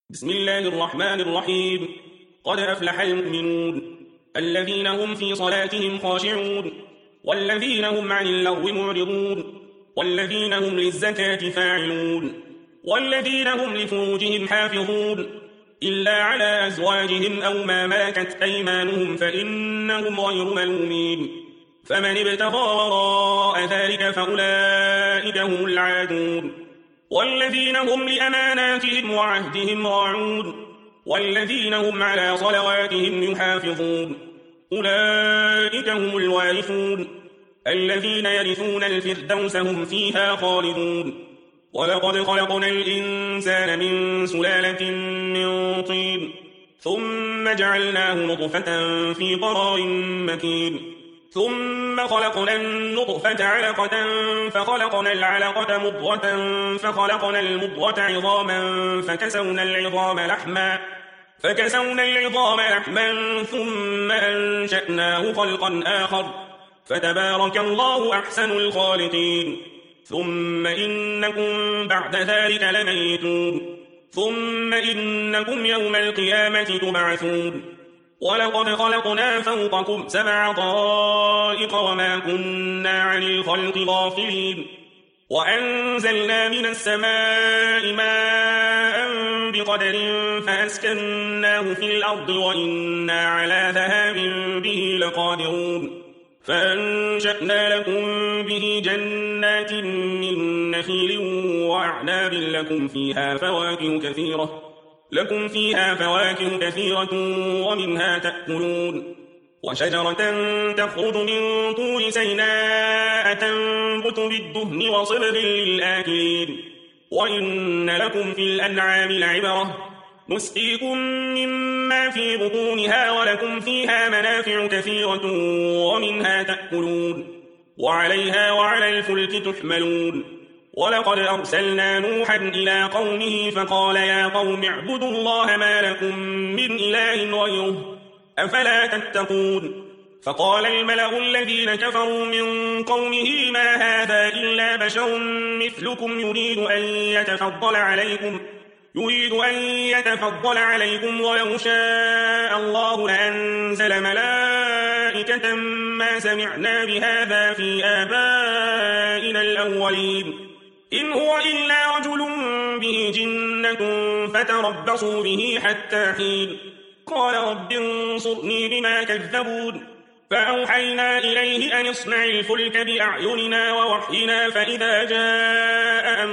بسم الله الرحمن الرحيم. قد أفلح المؤمنون الذين هم في صلاتهم خاشعون والذين هم عن اللغو معرضون والذين هم للزكاة فاعلون والذين هم لفروجهم حافظون إلا على أزواجهم أو ما ملكت أيمانهم فإنهم غير ملومين. فمن ابتغى وراء ذلك فأولئك هم العادون. والذين هم لأماناتهم وعهدهم راعون والذين هم على صلواتهم يحافظون أولئك هم الوارثون الذين يرثون الفردوس هم فيها خالدون. ولقد خلقنا الإنسان من سلالة من طين ثم جعلناه نطفة في قرار مكين ثم خلقنا النطفة علقة فخلقنا العلقة مضغة فخلقنا المضغة عظاما فكسونا العظام لحما ثم أنشأناه خلقا آخر فتبارك الله أحسن الخالقين. ثم إنكم بعد ذلك لميتون ثم إنكم يوم القيامة تبعثون. ولقد خلقنا فوقكم 7 طرائق وما كنا عن الخلق غافلين وأنزلنا من السماء ماء بقدر فأسكناه في الأرض وإنا على ذهاب به لقادرون. فأنشأنا لكم به جنات من نخيل وأعناب لكم فيها فواكه كثيرة ومنها تأكلون. وشجرة تخرج من طور سيناء تنبت بالدهن وصبغ للآكلين. وإن لكم في الأنعام لعبرة نسقيكم مما في بطونها ولكم فيها منافع كثيرة ومنها تأكلون وعليها وعلى الفلك تحملون. ولقد أرسلنا نوحا إلى قومه فقال يا قوم اعبدوا الله ما لكم من إله غيره أفلا تتقون. فقال الملأ الذين كفروا من قومه ما هذا إلا بشر مثلكم يريد أن يتفضل عليكم ولو شاء الله لأنزل ملائكة ما سمعنا بهذا في آبائنا الأولين إن هو إلا رجل به جنة فتربصوا به حتى حين. قال رب انصرني بما كذبون. فأوحينا إليه أن اصنع الفلك بأعيننا ووحينا فإذا جاء